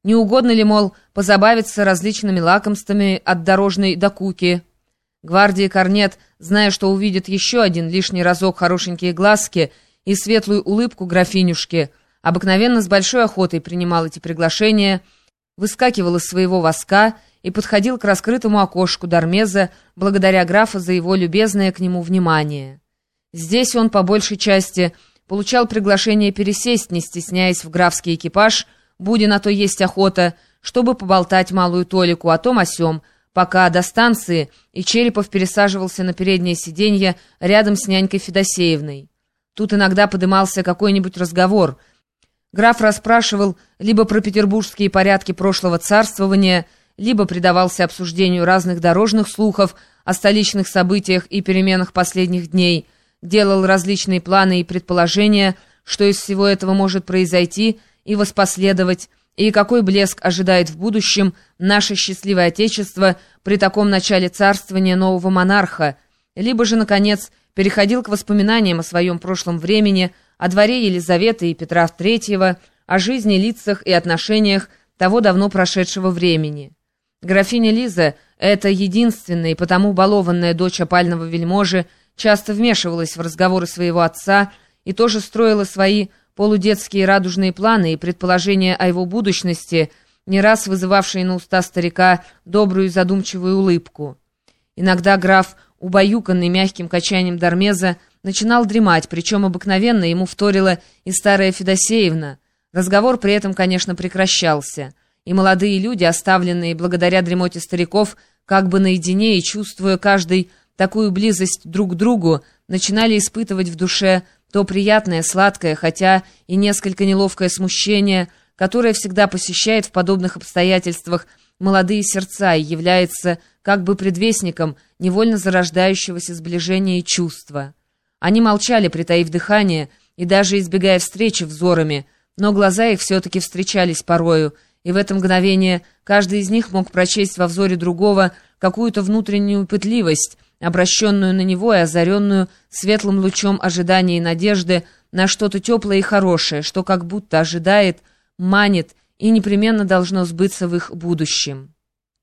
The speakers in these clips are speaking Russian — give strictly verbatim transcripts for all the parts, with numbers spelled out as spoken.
Не угодно ли, мол, позабавиться различными лакомствами от дорожной до куки? Гвардии корнет, зная, что увидит еще один лишний разок хорошенькие глазки и светлую улыбку графинюшки, обыкновенно с большой охотой принимал эти приглашения, выскакивал из своего воска и подходил к раскрытому окошку Дармеза, благодаря графа за его любезное к нему внимание. Здесь он, по большей части, получал приглашение пересесть, не стесняясь, в графский экипаж, будь на то есть охота, чтобы поболтать малую толику о том о сём, пока до станции и Черепов пересаживался на переднее сиденье рядом с нянькой Федосеевной. Тут иногда подымался какой-нибудь разговор. Граф расспрашивал либо про петербургские порядки прошлого царствования, либо предавался обсуждению разных дорожных слухов о столичных событиях и переменах последних дней, делал различные планы и предположения, что из всего этого может произойти и воспоследовать, и какой блеск ожидает в будущем наше счастливое Отечество при таком начале царствования нового монарха, либо же, наконец, переходил к воспоминаниям о своем прошлом времени, о дворе Елизаветы и Петра Третьего, о жизни, лицах и отношениях того давно прошедшего времени. Графиня Лиза, эта единственная и потому балованная дочь опального вельможи, часто вмешивалась в разговоры своего отца и тоже строила свои полудетские радужные планы и предположения о его будущности, не раз вызывавшие на уста старика добрую и задумчивую улыбку. Иногда граф, убаюканный мягким качанием Дармеза, начинал дремать, причем обыкновенно ему вторила и старая Федосеевна. Разговор при этом, конечно, прекращался, и молодые люди, оставленные благодаря дремоте стариков, как бы наедине и чувствуя каждый такую близость друг к другу, начинали испытывать в душе то приятное, сладкое, хотя и несколько неловкое смущение, которое всегда посещает в подобных обстоятельствах молодые сердца и является как бы предвестником невольно зарождающегося сближения и чувства. Они молчали, притаив дыхание, и даже избегая встречи взорами, но глаза их все-таки встречались порою, и в это мгновение каждый из них мог прочесть во взоре другого какую-то внутреннюю пытливость, обращенную на него и озаренную светлым лучом ожидания и надежды на что-то теплое и хорошее, что как будто ожидает, манит и непременно должно сбыться в их будущем.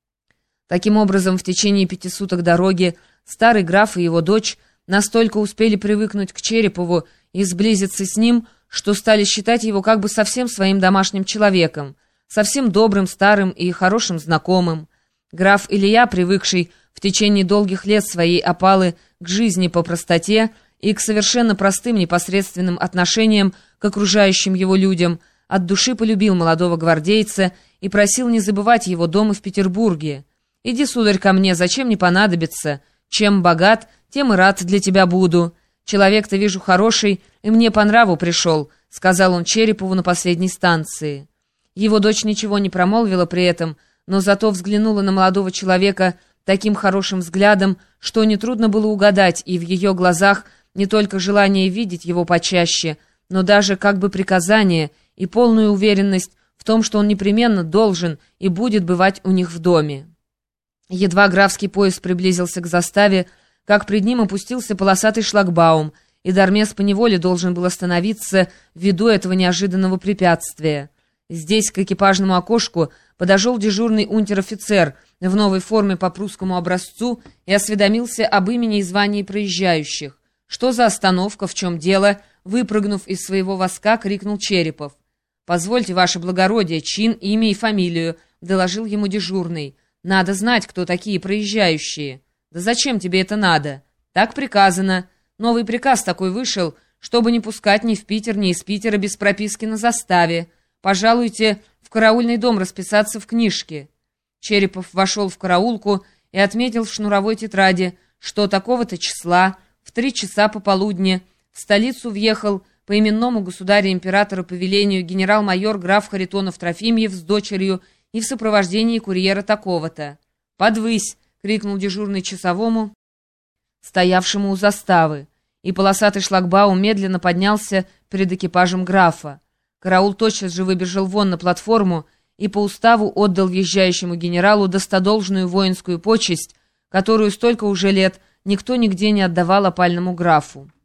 Таким образом, в течение пяти суток дороги старый граф и его дочь настолько успели привыкнуть к Черепову и сблизиться с ним, что стали считать его как бы совсем своим домашним человеком, совсем добрым, старым и хорошим знакомым. Граф Илья, привыкший в течение долгих лет своей опалы к жизни по простоте и к совершенно простым непосредственным отношениям к окружающим его людям, от души полюбил молодого гвардейца и просил не забывать его дома в Петербурге. «Иди, сударь, ко мне, зачем не понадобится? Чем богат, тем и рад для тебя буду. Человек-то, вижу, хороший, и мне по нраву пришел», — сказал он Черепову на последней станции. Его дочь ничего не промолвила при этом, но зато взглянула на молодого человека таким хорошим взглядом, что нетрудно было угадать и в ее глазах не только желание видеть его почаще, но даже как бы приказание и полную уверенность в том, что он непременно должен и будет бывать у них в доме. Едва графский поезд приблизился к заставе, как пред ним опустился полосатый шлагбаум, и Дармез поневоле должен был остановиться ввиду этого неожиданного препятствия. Здесь к экипажному окошку подошел дежурный унтер-офицер в новой форме по прусскому образцу и осведомился об имени и звании проезжающих. «Что за остановка? В чем дело?» Выпрыгнув из своего воска, крикнул Черепов. «Позвольте, ваше благородие, чин, имя и фамилию», — доложил ему дежурный. «Надо знать, кто такие проезжающие». «Да зачем тебе это надо?» «Так приказано. Новый приказ такой вышел, чтобы не пускать ни в Питер, ни из Питера без прописки на заставе. Пожалуйте в караульный дом расписаться в книжке». Черепов вошел в караулку и отметил в шнуровой тетради, что такого-то числа в три часа пополудни в столицу въехал по именному государя-императора повелению генерал-майор граф Харитонов Трофимьев с дочерью и в сопровождении курьера такого-то. «Подвысь!» — крикнул дежурный часовому, стоявшему у заставы, и полосатый шлагбаум медленно поднялся перед экипажем графа. Караул тотчас же выбежал вон на платформу и по уставу отдал въезжающему генералу достодолжную воинскую почесть, которую столько уже лет никто нигде не отдавал опальному графу.